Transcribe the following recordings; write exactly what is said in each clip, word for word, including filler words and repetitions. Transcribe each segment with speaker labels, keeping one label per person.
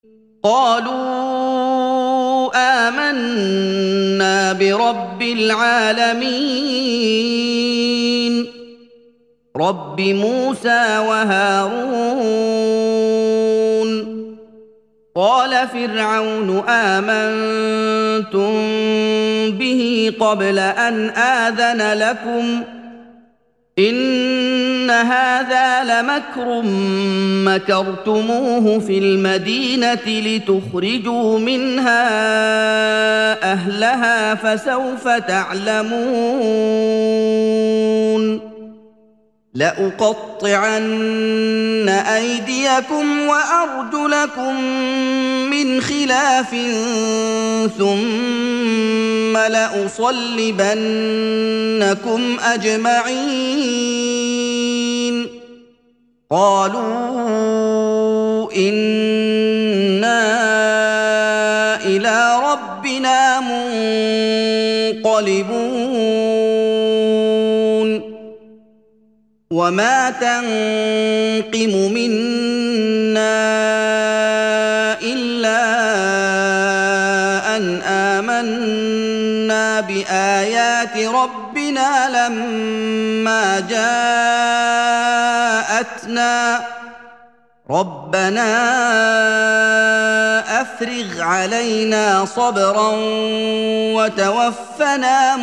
Speaker 1: قالوا آمنا برب العالمين رب موسى وهارون. قال فرعون آمنتم به قبل أن آذن لكم إن هذا لمكر مكرتموه في المدينة لتخرجوا منها أهلها فسوف تعلمون. لأقطعن أيديكم وأرجلكم من خلاف ثم لأصلبنكم أجمعين. قالوا إنا إلى ربنا منقلبون. وما تنقم منا إلا أن آمنا بآيات ربنا لما جاءتنا ربنا أفرغ علينا صبرا وتوفنا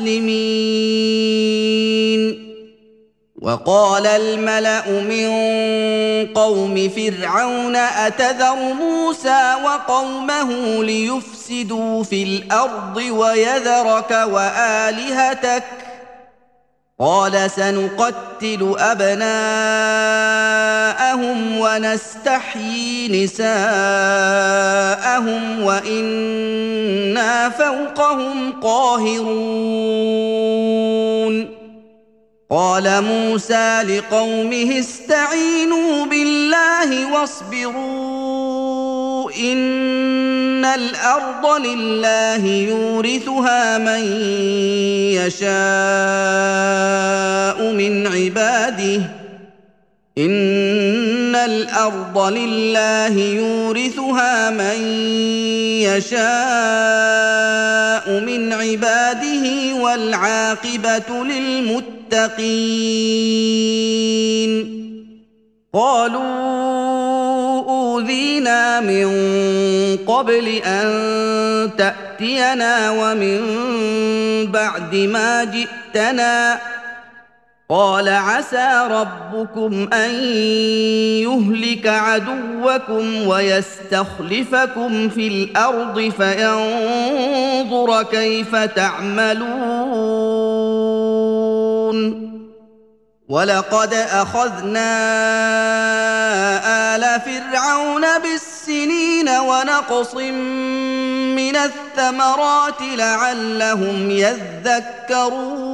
Speaker 1: مسلمين. وقال الملأ من قوم فرعون أتذر موسى وقومه ليفسدوا في الأرض ويذرك وآلهتك قال سنقتل أبناءهم ونستحيي نساءهم وإنا فوقهم قاهرون. قال موسى لقومه استعينوا بالله واصبروا إن الأرض لله يورثها من يشاء من عباده إن الأرض لله يورثها من يشاء من عباده والعاقبة للمتقين. قالوا أوذينا من قبل أن تأتينا ومن بعد ما جئتنا قال عسى ربكم أن يهلك عدوكم ويستخلفكم في الأرض فينظر كيف تعملون. ولقد أخذنا آل فرعون بالسنين ونقص من الثمرات لعلهم يذكرون.